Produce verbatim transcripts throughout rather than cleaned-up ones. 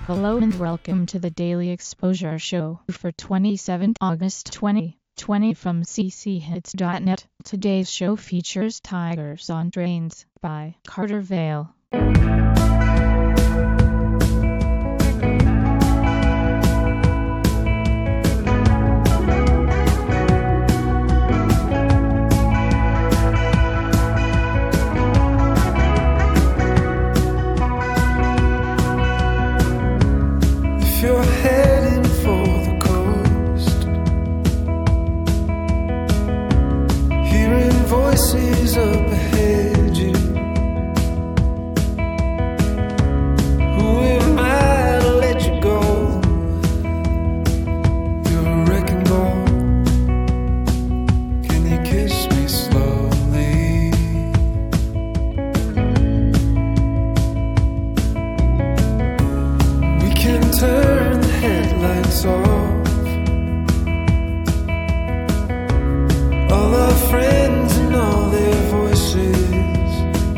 Hello and welcome to the Daily Exposure Show for twenty-seventh August twenty twenty from c c hits dot net. Today's show features Tigers on Trains by Carter Vale. You're heading for the coast, hearing voices up ahead you. Who am I to let you go? You're a wrecking ball. Can you kiss me slowly? We can turn the headlights off. All our friends and all their voices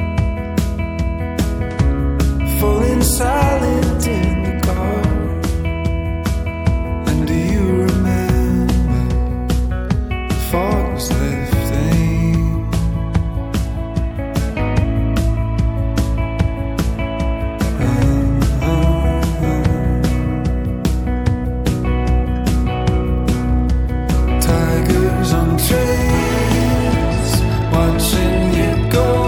falling silent in the car. And do you remember the fog was lifting? Tigers on trains, watching you go.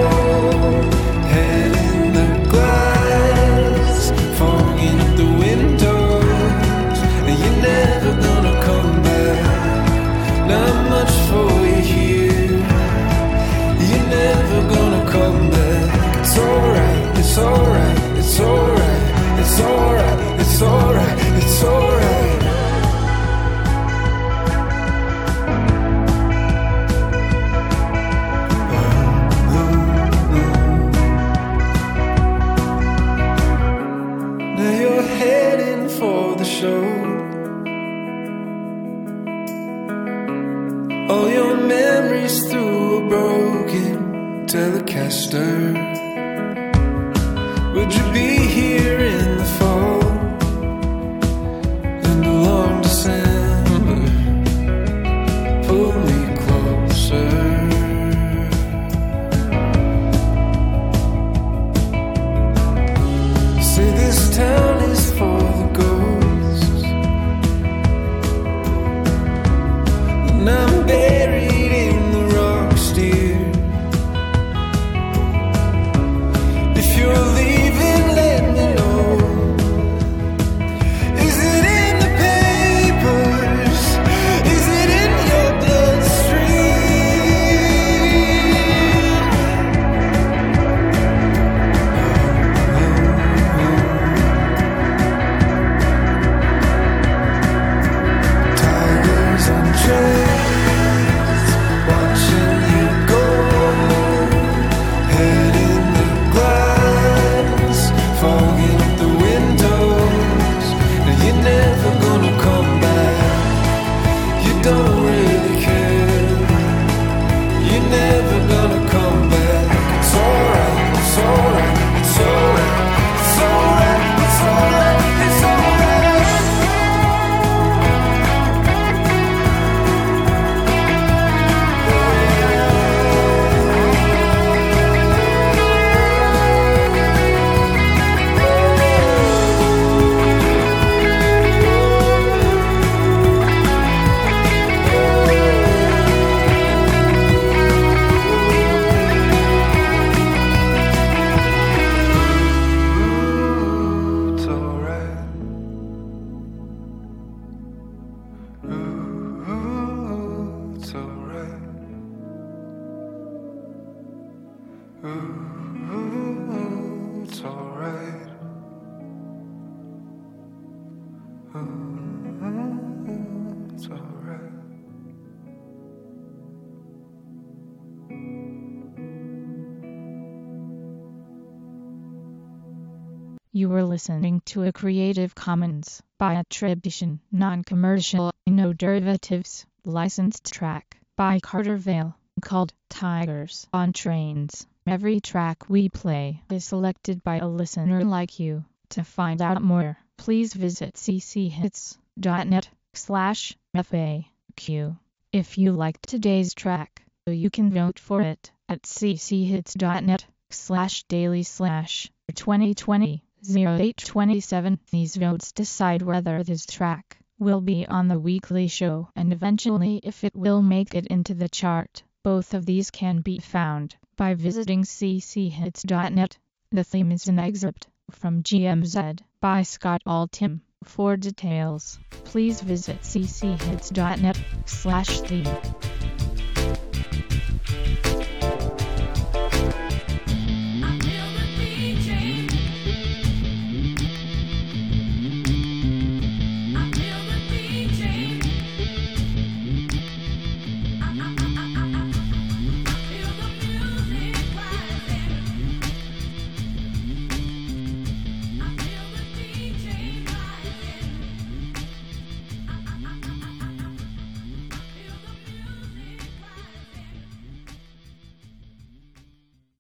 Head in the glass, fog in the windows. And you're never gonna come back. Not much for you here. You're never gonna come back. It's alright, it's alright, it's alright, it's alright, it's alright, it's alright. Now you're heading for the show. All your memories through a broken Telecaster. Would you be here in the fall and a long December? Pull me closer. Say this town is for the ghosts, and I'm buried in the rocks, dear. If you're leaving, let me know. Is it in the papers? Is it in your bloodstream? Tigers on trains, watching you go. Head in the glass, fog in the windows. And you're never gonna come back. You don't really care. You're never gonna come back. It's alright, it's alright, it's alright, it's alright, it's alright, it's alright. Ooh, it's alright. Ooh, it's alright. Ooh, it's alright. Ooh, it's alright. You were listening to a Creative Commons by attribution, non-commercial, no derivatives, licensed track by Carter Vale, called Tigers on Trains. Every track we play is selected by a listener like you. To find out more, please visit cchits.net slash FAQ. If you liked today's track, you can vote for it at cchits.net slash daily slash 2020 08 27. These votes decide whether this track will be on the weekly show and eventually if it will make it into the chart. Both of these can be found by visiting cchits.net. The theme is an excerpt from G M Z by Scott Altham. For details, please visit cchits.net slash theme.